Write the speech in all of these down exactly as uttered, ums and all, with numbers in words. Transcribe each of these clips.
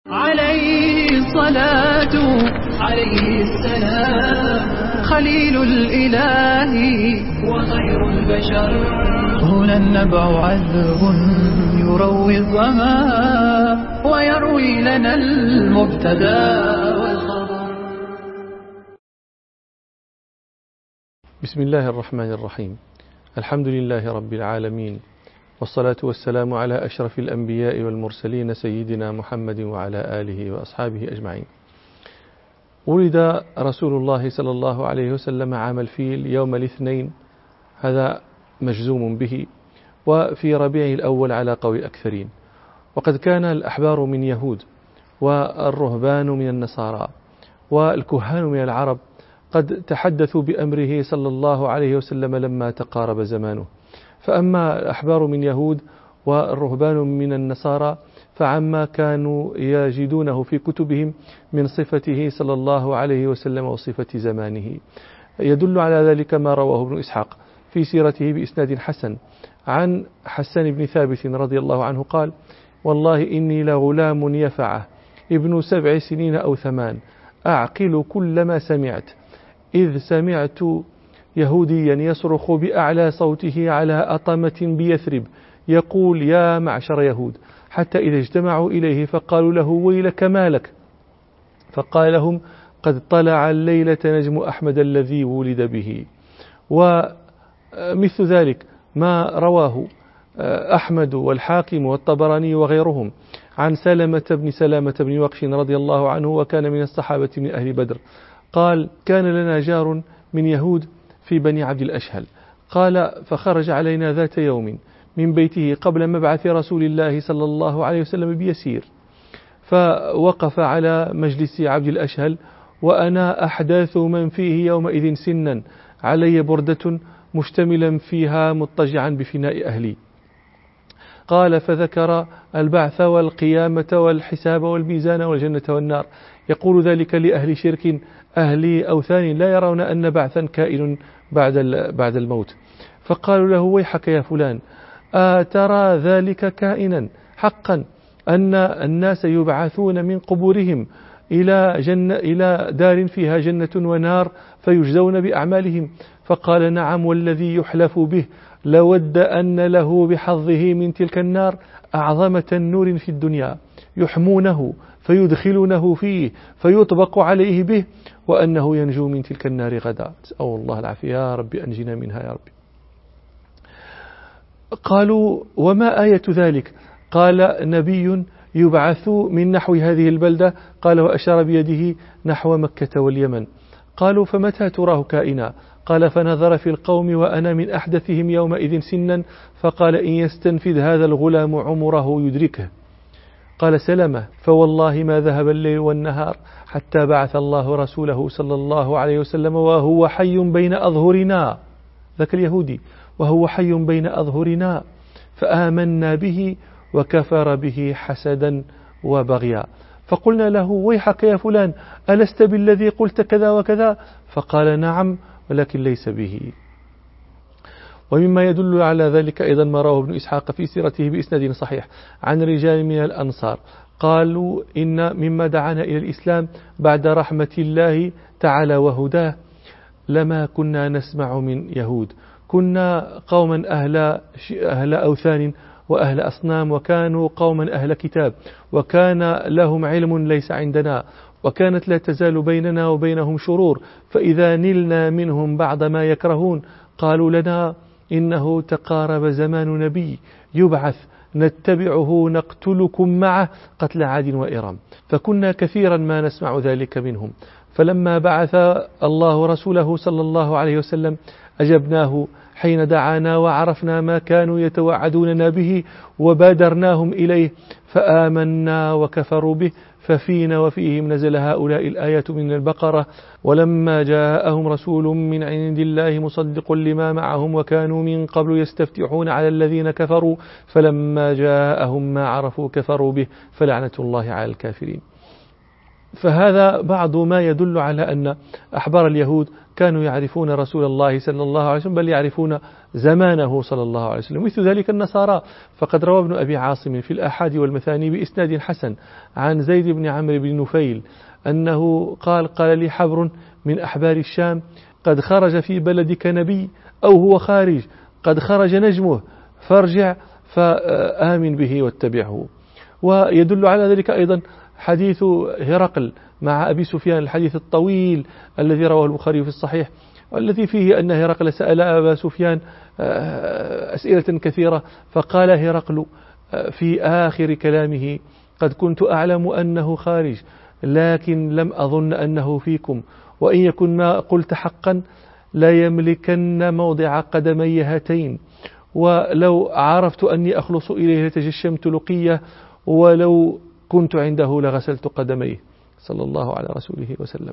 عليه الصلاة عليه السلام خليل الإله وخير البشر. هنا النبع عذب يروي الظما ويروي لنا المبتدا والخبر. بسم الله الرحمن الرحيم. الحمد لله رب العالمين، والصلاة والسلام على أشرف الأنبياء والمرسلين سيدنا محمد وعلى آله وأصحابه أجمعين. ولد رسول الله صلى الله عليه وسلم عام الفيل يوم الاثنين، هذا مجزوم به، وفي ربيع الأول على قول الأكثرين. وقد كان الأحبار من يهود والرهبان من النصارى والكهان من العرب قد تحدثوا بأمره صلى الله عليه وسلم لما تقارب زمانه. فأما الأحبار من يهود والرهبان من النصارى فعما كانوا يجدونه في كتبهم من صفته صلى الله عليه وسلم وصفة زمانه. يدل على ذلك ما رواه ابن إسحاق في سيرته بإسناد حسن عن حسان بن ثابت رضي الله عنه قال: والله إني لغلام يفعه ابن سبع سنين أو ثمان، أعقل كل ما سمعت، إذ سمعت يهوديا يصرخ بأعلى صوته على أطمة بيثرب يقول: يا معشر يهود، حتى إذا اجتمعوا إليه فقالوا له: ويلك ما لك؟ فقال لهم: قد طلع الليلة نجم أحمد الذي ولد به. ومثل ذلك ما رواه أحمد والحاكم والطبراني وغيرهم عن سلمة بن سلامة بن وقش رضي الله عنه، وكان من الصحابة من أهل بدر، قال: كان لنا جار من يهود في بني عبد الأشهل، قال: فخرج علينا ذات يوم من بيته قبل مبعث رسول الله صلى الله عليه وسلم بيسير، فوقف على مجلس عبد الأشهل وأنا أحداث من فيه يومئذ سنا، علي بردة مشتملا فيها مضطجعا بفناء أهلي. قال: فذكر البعث والقيامة والحساب والميزان والجنة والنار، يقول ذلك لأهل شرك أهل أوثان لا يرون أن بعثا كائن بعد بعد الموت. فقالوا له: ويحك يا فلان، أترى ذلك كائنا حقا، أن الناس يبعثون من قبورهم إلى جنة إلى دار فيها جنة ونار فيجزون بأعمالهم؟ فقال: نعم، والذي يحلف به لود أن له بحظه من تلك النار أعظم تنور في الدنيا يحمونه فيدخلونه فيه فيطبق عليه به، وأنه ينجو من تلك النار غدا. أو الله العافية، يا رب أنجنا منها يا رب. قالوا: وما آية ذلك؟ قال: نبي يبعث من نحو هذه البلدة، قال وأشار بيده نحو مكة واليمن. قالوا: فمتى تراه كائنا؟ قال: فنظر في القوم وأنا من أحدثهم يومئذ سنا، فقال: إن يستنفذ هذا الغلام عمره يدركه. قال سلمة: فوالله ما ذهب الليل والنهار حتى بعث الله رسوله صلى الله عليه وسلم وهو حي بين أظهرنا، ذاك اليهودي، وهو حي بين أظهرنا، فآمنا به وكفر به حسدا وبغيا. فقلنا له: ويحك يا فلان، ألست بالذي قلت كذا وكذا؟ فقال: نعم، ولكن ليس به. ومما يدل على ذلك أيضا ما رواه ابن إسحاق في سيرته بإسناد صحيح عن رجال من الأنصار قالوا: إن مما دعانا إلى الإسلام بعد رحمة الله تعالى وهداه لما كنا نسمع من يهود، كنا قوما أهل, أهل أوثان وأهل أصنام، وكانوا قوما أهل كتاب، وكان لهم علم ليس عندنا، وكانت لا تزال بيننا وبينهم شرور، فإذا نلنا منهم بعض ما يكرهون قالوا لنا: إنه تقارب زمان نبي يبعث نتبعه نقتلكم معه قتل عاد وإرم. فكنا كثيرا ما نسمع ذلك منهم، فلما بعث الله رسوله صلى الله عليه وسلم أجبناه حين دعانا، وعرفنا ما كانوا يتوعدوننا به وبادرناهم إليه، فآمنا وكفروا به، ففينا وفيهم نزل هؤلاء الآيات من البقرة: ولما جاءهم رسول من عند الله مصدق لما معهم وكانوا من قبل يستفتحون على الذين كفروا فلما جاءهم ما عرفوا كفروا به فلعنة الله على الكافرين. فهذا بعض ما يدل على أن أحبار اليهود كانوا يعرفون رسول الله صلى الله عليه وسلم، بل يعرفون زمانه صلى الله عليه وسلم. مثل ذلك النصارى، فقد روى ابن أبي عاصم في الآحاد والمثاني بإسناد حسن عن زيد بن عمرو بن نفيل أنه قال قال لي حبر من أحبار الشام: قد خرج في بلدك نبي أو هو خارج، قد خرج نجمه فارجع فآمن به واتبعه. ويدل على ذلك أيضا حديث هرقل مع أبي سفيان، الحديث الطويل الذي رواه البخاري في الصحيح، والذي فيه أن هرقل سأل أبا سفيان أسئلة كثيرة، فقال هرقل في آخر كلامه: قد كنت أعلم أنه خارج، لكن لم أظن أنه فيكم، وإن يكن ما قلت حقا لا يملكن موضع قدمي هاتين، ولو عرفت أني أخلص إليه لتجشمت لقيه، ولو كنت عنده لغسلت قدميه، صلى الله على رسوله وسلم.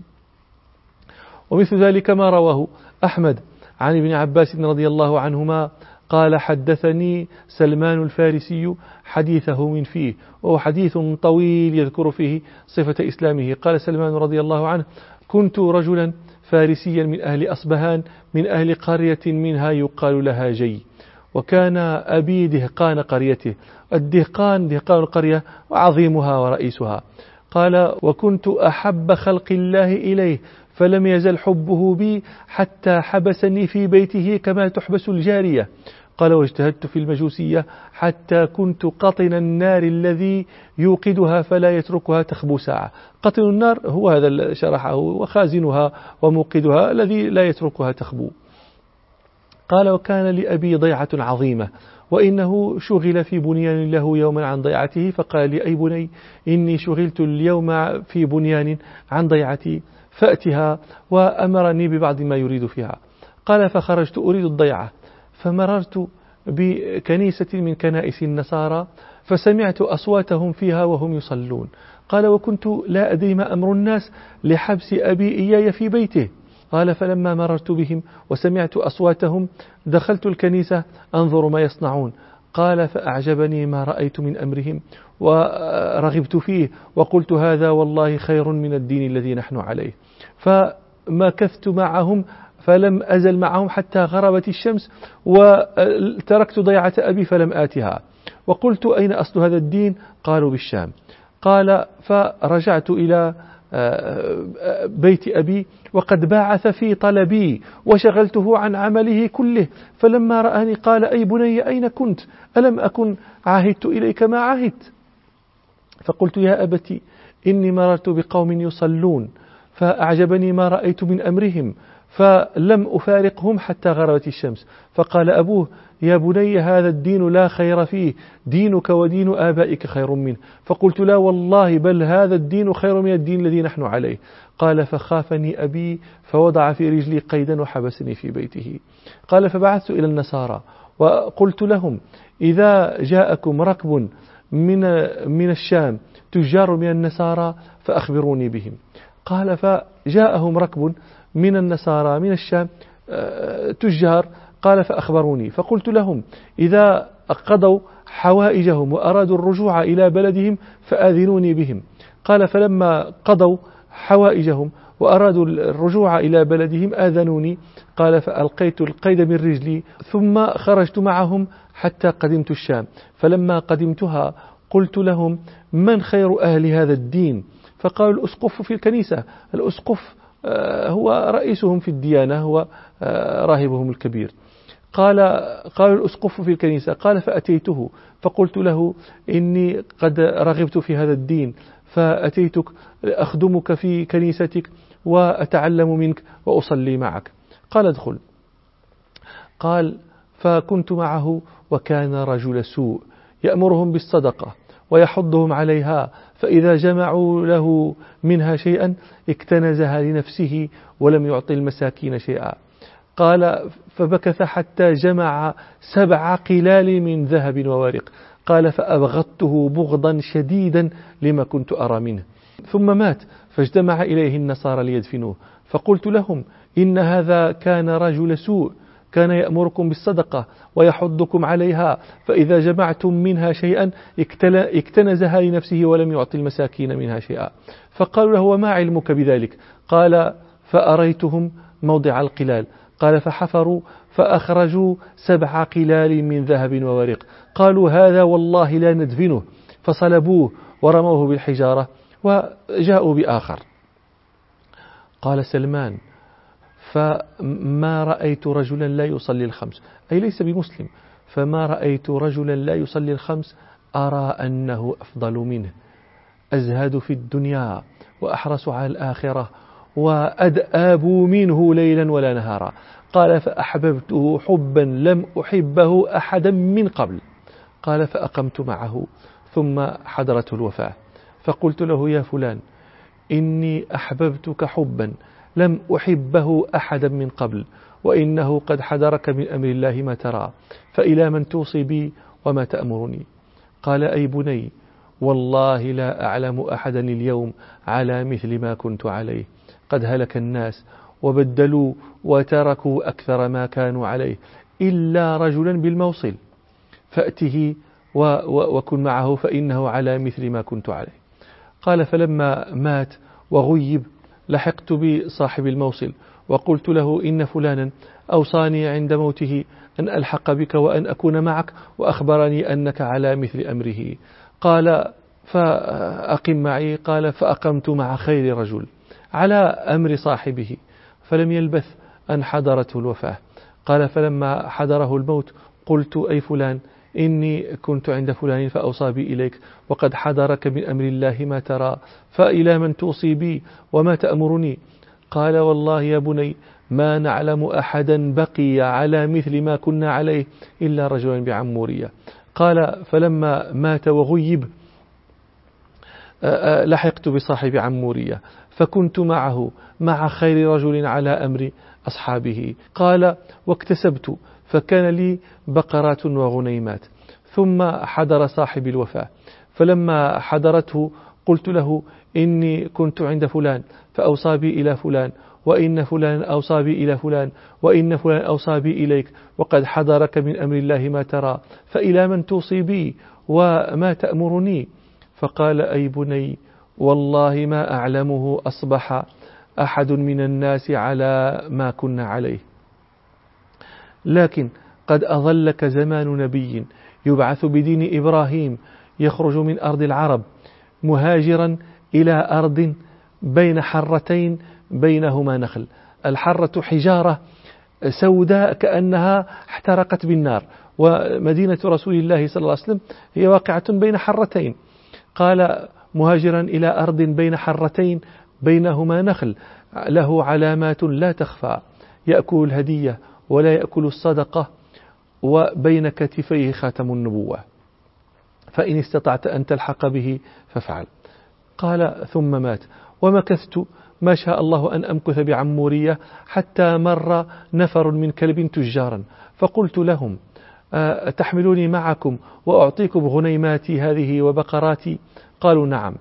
ومثل ذلك ما رواه أحمد عن ابن عباس رضي الله عنهما قال: حدثني سلمان الفارسي حديثه من فيه، وهو حديث طويل يذكر فيه صفة إسلامه. قال سلمان رضي الله عنه: كنت رجلا فارسيا من أهل أصبهان، من أهل قرية منها يقال لها جي، وكان أبي دهقان قريته. الدهقان دهقان القرية وعظيمها ورئيسها. قال: وكنت أحب خلق الله إليه، فلم يزل حبه بي حتى حبسني في بيته كما تحبس الجارية. قال: واجتهدت في المجوسية حتى كنت قطن النار الذي يوقدها فلا يتركها تخبو ساعة. قطن النار هو هذا شرحه، وخازنها وموقدها الذي لا يتركها تخبو. قال: وكان لأبي ضيعة عظيمة، وإنه شغل في بنيان له يوما عن ضيعته، فقال لي: أي بني، إني شغلت اليوم في بنيان عن ضيعتي، فأتها، وأمرني ببعض ما يريد فيها. قال: فخرجت أريد الضيعة، فمررت بكنيسة من كنائس النصارى، فسمعت أصواتهم فيها وهم يصلون. قال: وكنت لا أدري ما أمر الناس لحبس أبي إياي في بيته. قال: فلما مررت بهم وسمعت أصواتهم دخلت الكنيسة أنظر ما يصنعون. قال: فأعجبني ما رأيت من أمرهم ورغبت فيه، وقلت: هذا والله خير من الدين الذي نحن عليه. فمكثت معهم فلم أزل معهم حتى غربت الشمس، وتركت ضيعة أبي فلم آتها، وقلت: أين أصل هذا الدين؟ قالوا: بالشام. قال: فرجعت إلى بيت أبي وقد باعث في طلبي وشغلته عن عمله كله، فلما رآني قال: أي بني، أين كنت؟ ألم أكن عاهدت إليك ما عاهدت؟ فقلت: يا أبتي، إني مررت بقوم يصلون فأعجبني ما رأيت من أمرهم، فلم أفارقهم حتى غربت الشمس. فقال أبوه: يا بني، هذا الدين لا خير فيه، دينك ودين آبائك خير منه. فقلت: لا والله، بل هذا الدين خير من الدين الذي نحن عليه. قال: فخافني أبي فوضع في رجلي قيدا وحبسني في بيته. قال: فبعثت إلى النصارى وقلت لهم: إذا جاءكم ركب من من الشام تجار من النصارى فأخبروني بهم. قال: فجاءهم ركب من النصارى من الشام تجار، قال: فأخبروني، فقلت لهم: إذا قضوا حوائجهم وأرادوا الرجوع إلى بلدهم فآذنوني بهم. قال: فلما قضوا حوائجهم وأرادوا الرجوع إلى بلدهم آذنوني. قال: فألقيت القيد من رجلي ثم خرجت معهم حتى قدمت الشام. فلما قدمتها قلت لهم: من خير أهل هذا الدين؟ فقالوا: الأسقف في الكنيسة. الأسقف هو رئيسهم في الديانة، هو راهبهم الكبير. قال: قالوا: الأسقف في الكنيسة. قال: فأتيته فقلت له: إني قد رغبت في هذا الدين، فأتيتك أخدمك في كنيستك وأتعلم منك وأصلي معك. قال: ادخل. قال: فكنت معه، وكان رجل سوء، يأمرهم بالصدقة ويحضهم عليها، فإذا جمعوا له منها شيئا اكتنزها لنفسه ولم يعطي المساكين شيئا. قال: فبكث حتى جمع سبع قلال من ذهب وورق. قال: فأبغضته بغضا شديدا لما كنت أرى منه. ثم مات، فاجتمع إليه النصارى ليدفنوه، فقلت لهم: إن هذا كان رجل سوء، كان يأمركم بالصدقة ويحضكم عليها، فإذا جمعتم منها شيئا اكتنزها لنفسه ولم يعطي المساكين منها شيئا. فقالوا له: وما علمك بذلك؟ قال: فأريتهم موضع القلال. قال: فحفروا فأخرجوا سبع قلال من ذهب وورق. قالوا: هذا والله لا ندفنه. فصلبوه ورموه بالحجارة وجاءوا بآخر. قال سلمان: فما رأيت رجلا لا يصلي الخمس، أي ليس بمسلم، فما رأيت رجلا لا يصلي الخمس أرى أنه أفضل منه، أزهد في الدنيا وأحرص على الآخرة وأدآب منه ليلا ولا نهارا. قال: فأحببته حبا لم أحبه أحدا من قبل. قال: فأقمت معه ثم حضرته الوفاة، فقلت له: يا فلان، إني أحببتك حبا لم أحبه أحدا من قبل، وإنه قد حضرك من أمر الله ما ترى، فإلى من توصي بي وما تأمرني؟ قال: أي بني، والله لا أعلم أحدا اليوم على مثل ما كنت عليه، قد هلك الناس وبدلوا وتركوا أكثر ما كانوا عليه إلا رجلا بالموصل، فأته وكن معه فإنه على مثل ما كنت عليه. قال: فلما مات وغيب لحقت بصاحب الموصل وقلت له: إن فلانا أوصاني عند موته أن ألحق بك وأن أكون معك، وأخبرني أنك على مثل أمره. قال: فأقم معي. قال: فأقمت مع خير رجل على أمر صاحبه، فلم يلبث أن حضرته الوفاة. قال: فلما حضره الموت قلت: أي فلان، إني كنت عند فلان فأوصى بي إليك، وقد حضرك من أمر الله ما ترى، فإلى من توصي بي وما تأمرني؟ قال: والله يا بني ما نعلم أحدا بقي على مثل ما كنا عليه إلا رجلا بعمورية. قال: فلما مات وغيب لحقت بصاحب عمورية فكنت معه مع خير رجل على أمر أصحابه. قال: واكتسبت فكان لي بقرات وغنيمات. ثم حضر صاحب الوفاة، فلما حضرته قلت له: إني كنت عند فلان فأوصى بي إلى فلان، وإن فلان أوصى بي إلى فلان، وإن فلان أوصى بي إليك، وقد حضرك من أمر الله ما ترى، فإلى من توصي بي وما تأمرني؟ فقال: أي بني، والله ما أعلمه أصبح أحد من الناس على ما كنا عليه، لكن قد أظلك زمان نبي يبعث بدين إبراهيم، يخرج من أرض العرب مهاجرا إلى أرض بين حرتين بينهما نخل. الحرة حجارة سوداء كأنها احترقت بالنار، ومدينة رسول الله صلى الله عليه وسلم هي واقعة بين حرتين. قال: مهاجرا إلى أرض بين حرتين بينهما نخل له علامات لا تخفى، يأكل الهدية ولا يأكل الصدقة، وبين كتفيه خاتم النبوة، فإن استطعت أن تلحق به فافعل. قال: ثم مات، ومكثت ما شاء الله أن أمكث بعمورية حتى مر نفر من كلب تجارا، فقلت لهم: تحملوني معكم وأعطيكم غنيماتي هذه وبقراتي؟ قالوا: نعم.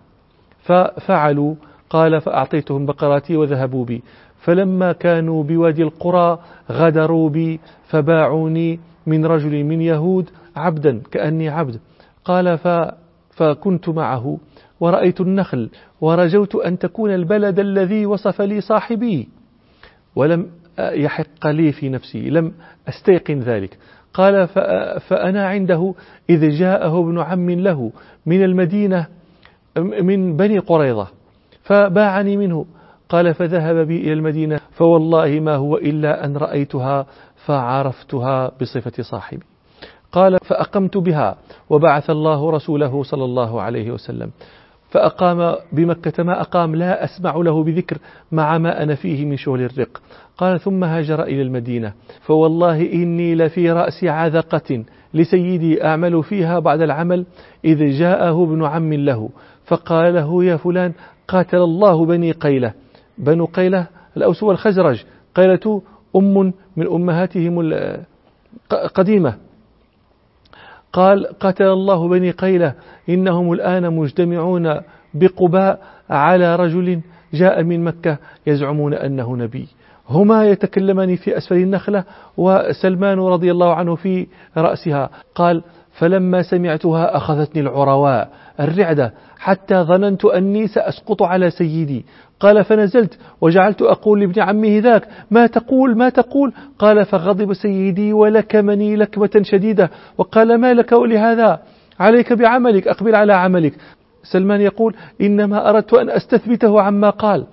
ففعلوا. قال: فأعطيتهم بقراتي وذهبوا بي، فلما كانوا بوادي القرى غدروا بي فباعوني من رجل من يهود عبدا كأني عبد. قال: فكنت معه ورأيت النخل ورجوت أن تكون البلد الذي وصف لي صاحبي، ولم يحق لي في نفسي، لم أستيقن ذلك. قال: فأنا عنده إذ جاءه ابن عم له من المدينة من بني قريظة فباعني منه. قال: فذهب بي إلى المدينة، فوالله ما هو إلا أن رأيتها فعرفتها بصفة صاحبي. قال: فأقمت بها، وبعث الله رسوله صلى الله عليه وسلم فأقام بمكة ما أقام لا أسمع له بذكر مع ما أنا فيه من شغل الرق. قال: ثم هاجر إلى المدينة، فوالله إني لفي رأس عذقة لسيدي أعمل فيها بعد العمل، إذ جاءه ابن عم له فقال له: يا فلان، قاتل الله بني قيلة. بنو قيلة الأوس والخزرج، قيلة أم من أمهاتهم القديمة. قال: قتل الله بني قيلة، إنهم الآن مجتمعون بقباء على رجل جاء من مكة يزعمون أنه نبي، هما يتكلمان في أسفل النخلة وسلمان رضي الله عنه في رأسها. قال فلما سمعتها أخذتني العرواء الرعدة حتى ظننت أني سأسقط على سيدي. قال فنزلت وجعلت أقول لابن عمه ذاك ما تقول ما تقول. قال فغضب سيدي ولكمني لكمة شديدة وقال ما لك ولهذا، عليك بعملك، أقبل على عملك. سلمان يقول إنما أردت أن أستثبته عما قال.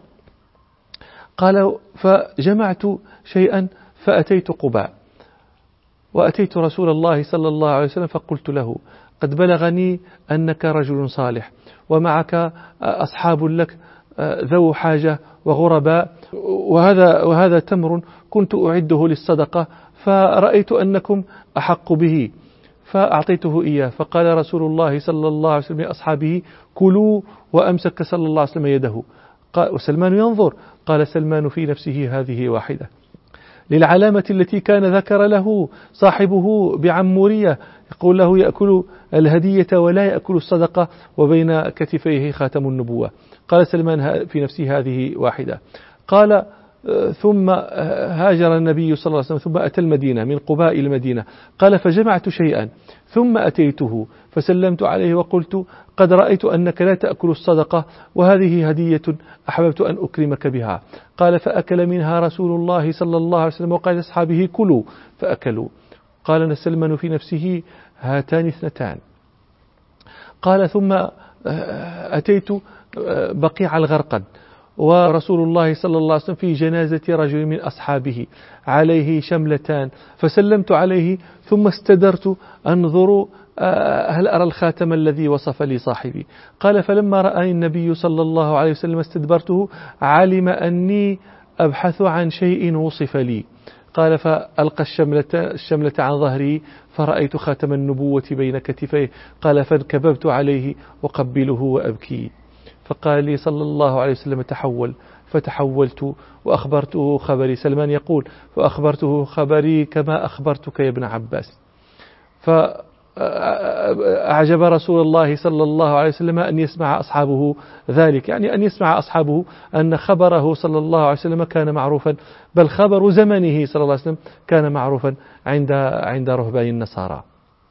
قال فجمعت شيئا فأتيت قباء وأتيت رسول الله صلى الله عليه وسلم فقلت له قد بلغني أنك رجل صالح ومعك أصحاب لك ذو حاجة وغرباء، وهذا, وهذا تمر كنت أعده للصدقة فرأيت أنكم أحق به فأعطيته إياه. فقال رسول الله صلى الله عليه وسلم لأصحابه كلوا، وأمسك صلى الله عليه وسلم يده. وسلمان ينظر. قال سلمان في نفسه هذه واحدة للعلامة التي كان ذكر له صاحبه بعمورية يقول له يأكل الهدية ولا يأكل الصدقة وبين كتفيه خاتم النبوة. قال سلمان في نفسه هذه واحدة. قال ثم هاجر النبي صلى الله عليه وسلم ثم أتى المدينة من قباء المدينة. قال فجمعت شيئا ثم أتيته فسلمت عليه وقلت قد رأيت أنك لا تأكل الصدقة وهذه هدية أحببت أن أكرمك بها. قال فأكل منها رسول الله صلى الله عليه وسلم وقال أصحابه كلوا فأكلوا. قال سلمان في نفسه هاتان اثنتان. قال ثم أتيت بقيع الغرقد ورسول الله صلى الله عليه وسلم في جنازة رجل من أصحابه عليه شملتان فسلمت عليه ثم استدرت أنظر هل أرى الخاتم الذي وصف لي صاحبي. قال فلما رأى النبي صلى الله عليه وسلم استدبرته علم أني أبحث عن شيء وصف لي. قال فألقى الشملة, الشملة عن ظهري فرأيت خاتم النبوة بين كتفيه. قال فانكببت عليه وقبله وأبكي. فقال لي صلى الله عليه وسلم تحول فتحولت وأخبرته خبري. سلمان يقول فأخبرته خبري كما أخبرتك يا ابن عباس. فأعجب رسول الله صلى الله عليه وسلم أن يسمع أصحابه ذلك، يعني أن يسمع أصحابه أن خبره صلى الله عليه وسلم كان معروفا، بل خبر زمنه صلى الله عليه وسلم كان معروفا عند عند رهبان النصارى.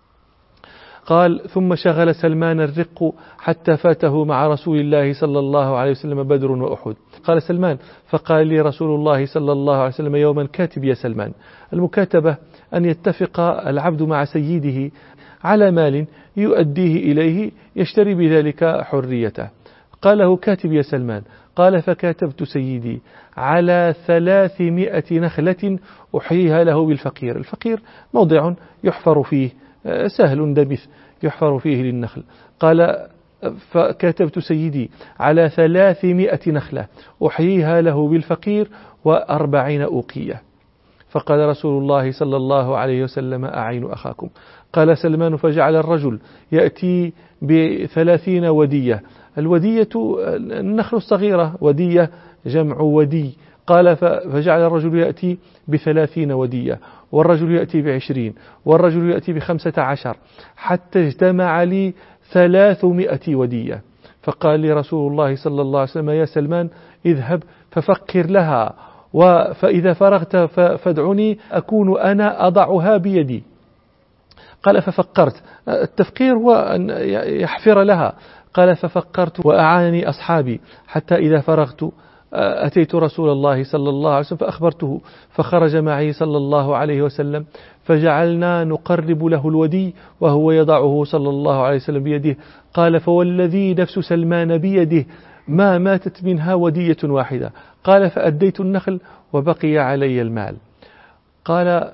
قال ثم شغل سلمان الرق حتى فاته مع رسول الله صلى الله عليه وسلم بدر وأحد. قال سلمان فقال لي رسول الله صلى الله عليه وسلم يوما كاتب يا سلمان. المكاتبة أن يتفق العبد مع سيده على مال يؤديه إليه يشتري بذلك حريته. قال له كاتب يا سلمان. قال فكاتبت سيدي على ثلاثمائة نخلة أحييها له بالفقير. الفقير موضع يحفر فيه سهل دبث يحفر فيه للنخل. قال فكتبت سيدي على ثلاثمائة نخلة أحييها له بالفقير وأربعين أوقية. فقال رسول الله صلى الله عليه وسلم أعين أخاكم. قال سلمان فجعل الرجل يأتي بثلاثين ودية. الودية النخل الصغيرة، ودية جمع ودي. قال فجعل الرجل يأتي بثلاثين ودية والرجل يأتي بعشرين والرجل يأتي بخمسة عشر حتى اجتمع لي ثلاثمائة ودية. فقال لي رسول الله صلى الله عليه وسلم يا سلمان اذهب ففكر لها فإذا فرغت فادعني أكون أنا أضعها بيدي. قال ففكرت. التفكير هو أن يحفر لها. قال ففكرت وأعانني أصحابي حتى إذا فرغت أتيت رسول الله صلى الله عليه وسلم فأخبرته فخرج معي صلى الله عليه وسلم فجعلنا نقرب له الودي وهو يضعه صلى الله عليه وسلم بيده. قال فوالذي نفس سلمان بيده ما ماتت منها ودية واحدة. قال فأديت النخل وبقي علي المال. قال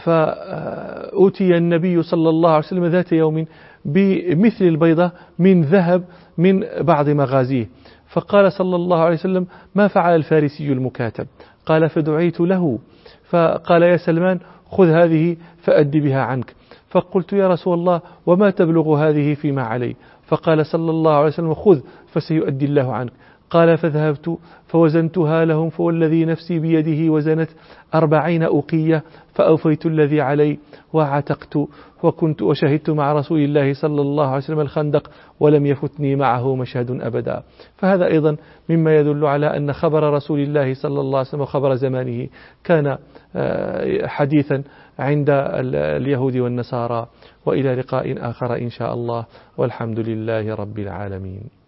فأوتي النبي صلى الله عليه وسلم ذات يوم بمثل البيضة من ذهب من بعض مغازيه. فقال صلى الله عليه وسلم ما فعل الفارسي المكاتب؟ قال فدعيت له فقال يا سلمان خذ هذه فأد بها عنك. فقلت يا رسول الله وما تبلغ هذه فيما علي؟ فقال صلى الله عليه وسلم خذ فسيؤدي الله عنك. قال فذهبت فوزنتها لهم فوالذي نفسي بيده وزنت أربعين أوقية فأوفيت الذي علي وعتقت وكنت وشهدت مع رسول الله صلى الله عليه وسلم الخندق ولم يفتني معه مشهد أبدا. فهذا أيضا مما يدل على أن خبر رسول الله صلى الله عليه وسلم وخبر زمانه كان حديثا عند اليهود والنصارى. وإلى لقاء آخر إن شاء الله، والحمد لله رب العالمين.